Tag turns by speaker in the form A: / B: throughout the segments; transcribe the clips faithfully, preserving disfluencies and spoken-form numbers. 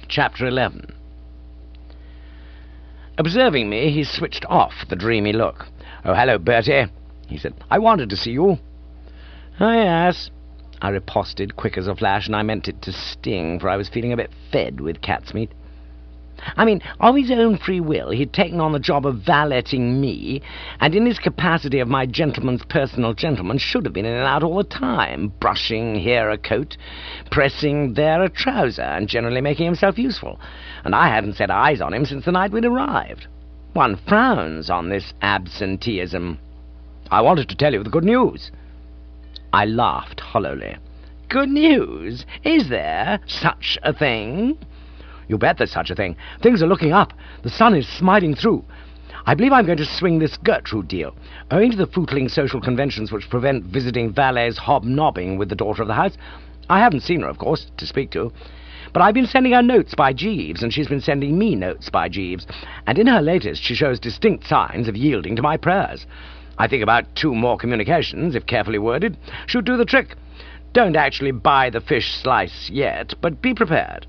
A: Chapter eleven. Observing me, he switched off the dreamy look. "Oh, hello, Bertie," he said. "I wanted to see you." "Oh, yes," I riposted, quick as a flash, and I meant it to sting, for I was feeling a bit fed with cat's meat. I mean, of his own free will, he'd taken on the job of valeting me, and in his capacity of my gentleman's personal gentleman should have been in and out all the time, brushing here a coat, pressing there a trouser, and generally making himself useful. And I hadn't set eyes on him since the night we'd arrived. One frowns on this absenteeism. "I wanted to tell you the good news." I laughed hollowly. "Good news? Is there such a thing?" "You bet there's such a thing. Things are looking up. The sun is smiling through. I believe I'm going to swing this Gertrude deal. Owing to the footling social conventions which prevent visiting valets hobnobbing with the daughter of the house, I haven't seen her, of course, to speak to. But I've been sending her notes by Jeeves, and she's been sending me notes by Jeeves. And in her latest she shows distinct signs of yielding to my prayers. I think about two more communications, if carefully worded, should do the trick. Don't actually buy the fish slice yet, but be prepared."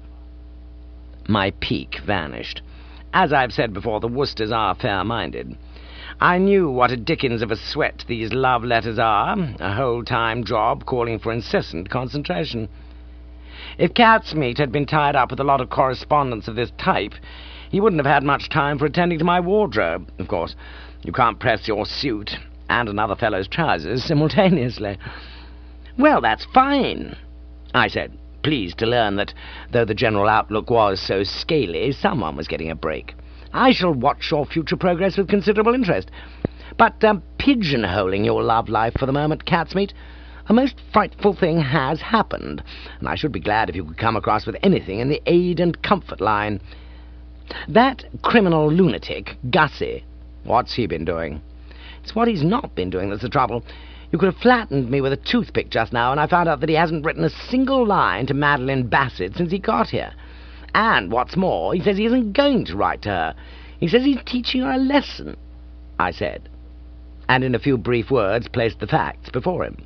A: My pique vanished. As I've said before, the Worcesters are fair-minded. I knew what a dickens of a sweat these love letters are, a whole-time job calling for incessant concentration. If Cat's Meat had been tied up with a lot of correspondence of this type, he wouldn't have had much time for attending to my wardrobe. Of course, you can't press your suit and another fellow's trousers simultaneously. "Well, that's fine," I said, pleased to learn that, though the general outlook was so scaly, someone was getting a break. "I shall watch your future progress with considerable interest. But um, pigeonholing your love life for the moment, Cat's Meat, a most frightful thing has happened, and I should be glad if you could come across with anything in the aid and comfort line. That criminal lunatic, Gussie, what's he been doing? It's what he's not been doing that's the trouble. You could have flattened me with a toothpick just now, and I found out that he hasn't written a single line to Madeline Bassett since he got here. And, what's more, he says he isn't going to write to her. He says he's teaching her a lesson," I said, and in a few brief words placed the facts before him.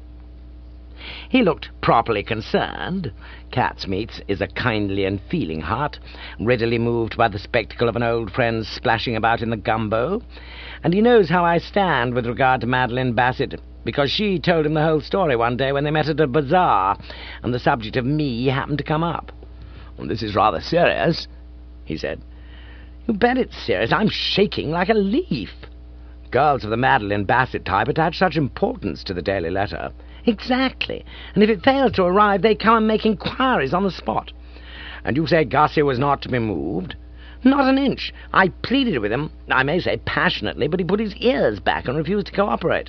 A: He looked properly concerned. Cat's Meat is a kindly and feeling heart, readily moved by the spectacle of an old friend splashing about in the gumbo, and he knows how I stand with regard to Madeline Bassett, because she told him the whole story one day when they met at a bazaar, and the subject of me happened to come up. "Well, this is rather serious," he said. "You bet it's serious. I'm shaking like a leaf. Girls of the Madeline Bassett type attach such importance to the daily letter." "Exactly. And if it fails to arrive, they come and make inquiries on the spot." "And you say Gussie was not to be moved?" "Not an inch. I pleaded with him, I may say passionately, but he put his ears back and refused to cooperate."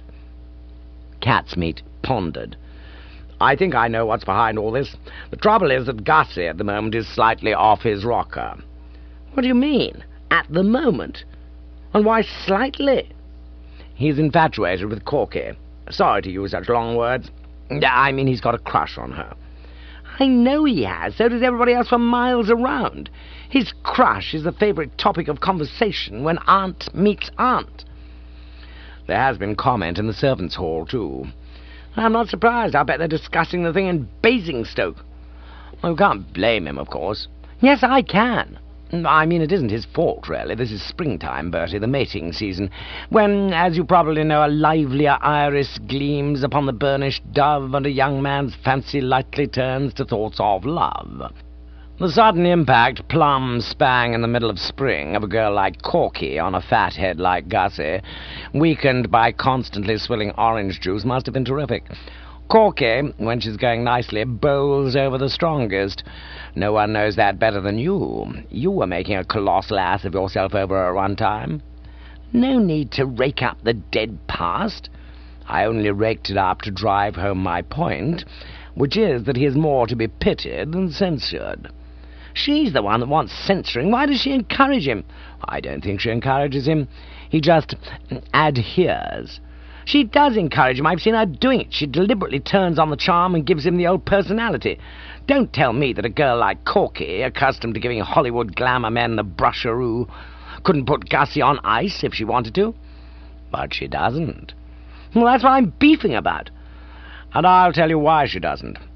A: Cat's Meat pondered. "I think I know what's behind all this. The trouble is that Gussie at the moment is slightly off his rocker." "What do you mean, at the moment? And why slightly?" "He's infatuated with Corky. Sorry to use such long words. I mean, he's got a crush on her." "I know he has. So does everybody else for miles around. His crush is the favourite topic of conversation when aunt meets aunt." "There has been comment in the servants' hall, too." "I'm not surprised. I bet they're discussing the thing in Basingstoke." "Well, you can't blame him, of course." "Yes, I can. I mean, it isn't his fault, really. This is springtime, Bertie, the mating season, when, as you probably know, a livelier iris gleams upon the burnished dove, and a young man's fancy lightly turns to thoughts of love. The sudden impact, plumb spang in the middle of spring, of a girl like Corky on a fat head like Gussie, weakened by constantly swilling orange juice, must have been terrific. Corky, when she's going nicely, bowls over the strongest. No one knows that better than you. You were making a colossal ass of yourself over her one time." "No need to rake up the dead past." "I only raked it up to drive home my point, which is that he is more to be pitied than censured." "She's the one that wants censoring. Why does she encourage him?" "I don't think she encourages him. He just adheres." "She does encourage him. I've seen her doing it. She deliberately turns on the charm and gives him the old personality. Don't tell me that a girl like Corky, accustomed to giving Hollywood glamour men the brusheroo, couldn't put Gussie on ice if she wanted to." "But she doesn't." "Well, that's what I'm beefing about." "And I'll tell you why she doesn't.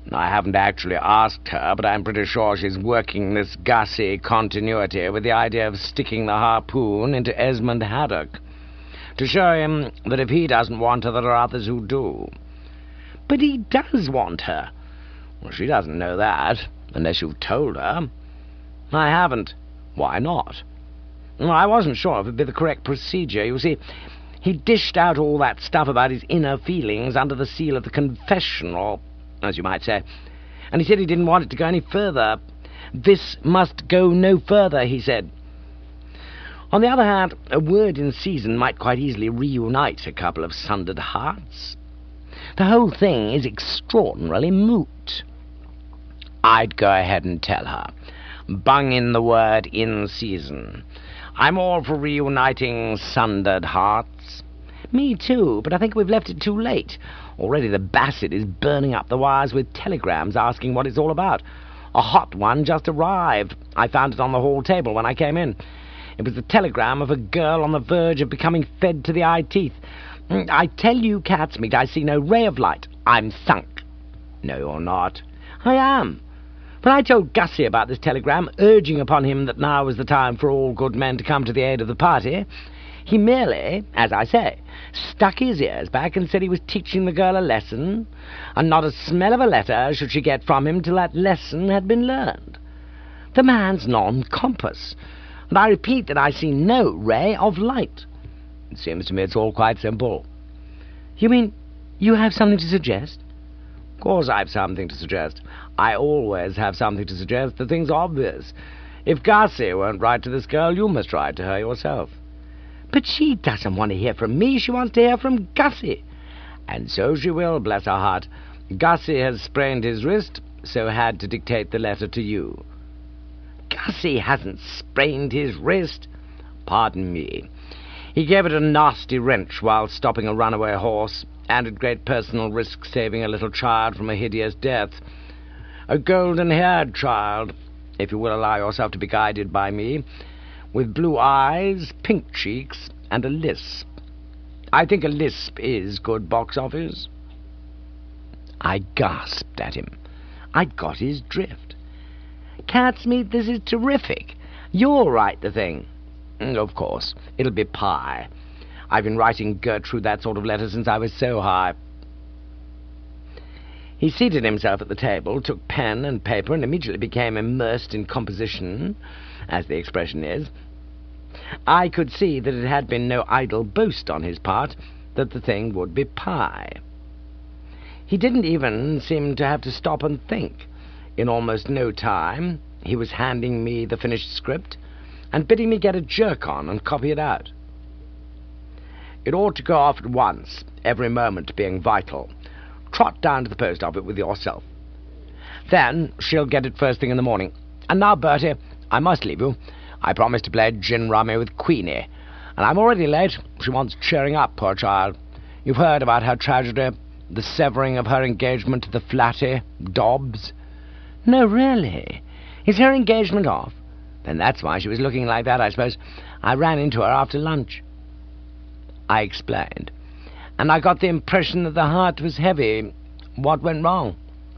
A: I haven't actually asked her, but I'm pretty sure she's working this Gussie continuity with the idea of sticking the harpoon into Esmond Haddock, to show him that if he doesn't want her, there are others who do. But he does want her. Well, she doesn't know that, unless you've told her. I haven't. Why not? Well, I wasn't sure if it'd be the correct procedure. You see, he dished out all that stuff about his inner feelings under the seal of the confessional, as you might say, and he said he didn't want it to go any further. This must go no further, he said. On the other hand, a word in season might quite easily reunite a couple of sundered hearts. The whole thing is extraordinarily moot. I'd go ahead and tell her. Bung in the word in season. I'm all for reuniting sundered hearts. Me too, but I think we've left it too late. Already the Bassett is burning up the wires with telegrams asking what it's all about. A hot one just arrived. I found it on the hall table when I came in. It was the telegram of a girl on the verge of becoming fed to the eye teeth. I tell you, Catsmeat, I see no ray of light. I'm sunk. No, you're not. I am. When I told Gussie about this telegram, urging upon him that now was the time for all good men to come to the aid of the party, he merely, as I say, stuck his ears back and said he was teaching the girl a lesson, and not a smell of a letter should she get from him till that lesson had been learned. The man's non-compass, and I repeat that I see no ray of light. It seems to me it's all quite simple. You mean you have something to suggest? Of course I've something to suggest. I always have something to suggest. The thing's obvious. If Gussie won't write to this girl, you must write to her yourself. But she doesn't want to hear from me. She wants to hear from Gussie. And so she will, bless her heart. Gussie has sprained his wrist, so had to dictate the letter to you. Gussie hasn't sprained his wrist. Pardon me. He gave it a nasty wrench while stopping a runaway horse, and at great personal risk saving a little child from a hideous death. A golden-haired child, if you will allow yourself to be guided by me, with blue eyes, pink cheeks, and a lisp. I think a lisp is good box office. I gasped at him. I'd got his drift. Catsmeat, this is terrific. You'll write the thing. Of course, it'll be pie. I've been writing Gertrude that sort of letter since I was so high. He seated himself at the table, took pen and paper, and immediately became immersed in composition, as the expression is. I could see that it had been no idle boast on his part that the thing would be pie. He didn't even seem to have to stop and think. In almost no time, he was handing me the finished script and bidding me get a jerk on and copy it out. It ought to go off at once, every moment being vital. Trot down to the post office with yourself. Then she'll get it first thing in the morning. And now, Bertie, I must leave you. I promised to play gin rummy with Queenie, and I'm already late. She wants cheering up, poor child. You've heard about her tragedy, the severing of her engagement to the flatty, Dobbs? No, really? Is her engagement off? Then that's why she was looking like that, I suppose. I ran into her after lunch. I explained, and I got the impression that the heart was heavy. What went wrong?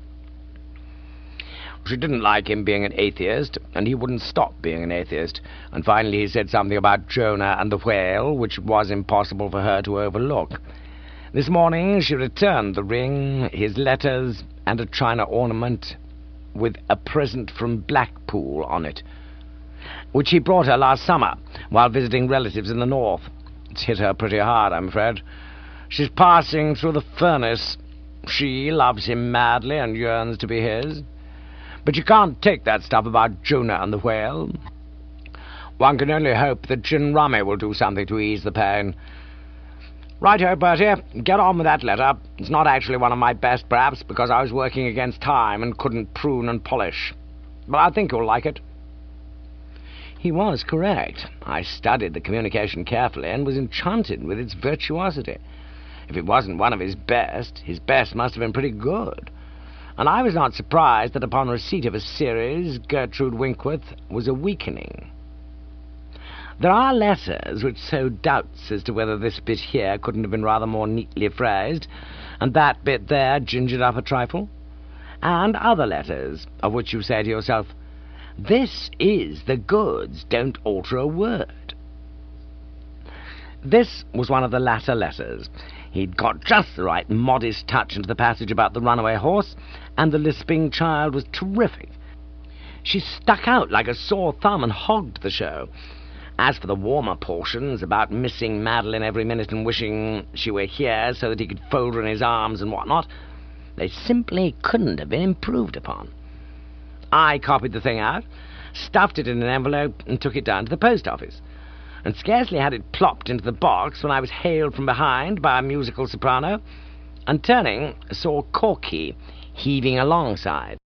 A: She didn't like him being an atheist, and he wouldn't stop being an atheist. And finally he said something about Jonah and the whale, which was impossible for her to overlook. This morning she returned the ring, his letters, and a china ornament with a present from Blackpool on it, which he brought her last summer while visiting relatives in the north. It's hit her pretty hard, I'm afraid. She's passing through the furnace. She loves him madly and yearns to be his. But you can't take that stuff about Jonah and the whale. One can only hope that gin rummy will do something to ease the pain. Right-ho, Bertie, get on with that letter. It's not actually one of my best, perhaps, because I was working against time and couldn't prune and polish. But I think you'll like it. He was correct. I studied the communication carefully and was enchanted with its virtuosity. If it wasn't one of his best, his best must have been pretty good. And I was not surprised that upon receipt of a series, Gertrude Winkworth was awakening. There are letters which sow doubts as to whether this bit here couldn't have been rather more neatly phrased, and that bit there gingered up a trifle. and other letters, of which you say to yourself, "This is the goods, don't alter a word." This was one of the latter letters. He'd got just the right modest touch into the passage about the runaway horse, and the lisping child was terrific. She stuck out like a sore thumb and hogged the show. As for the warmer portions, about missing Madeline every minute and wishing she were here so that he could fold her in his arms and what not, they simply couldn't have been improved upon. I copied the thing out, stuffed it in an envelope, and took it down to the post office, and scarcely had it plopped into the box when I was hailed from behind by a musical soprano, and turning, saw Corky heaving alongside.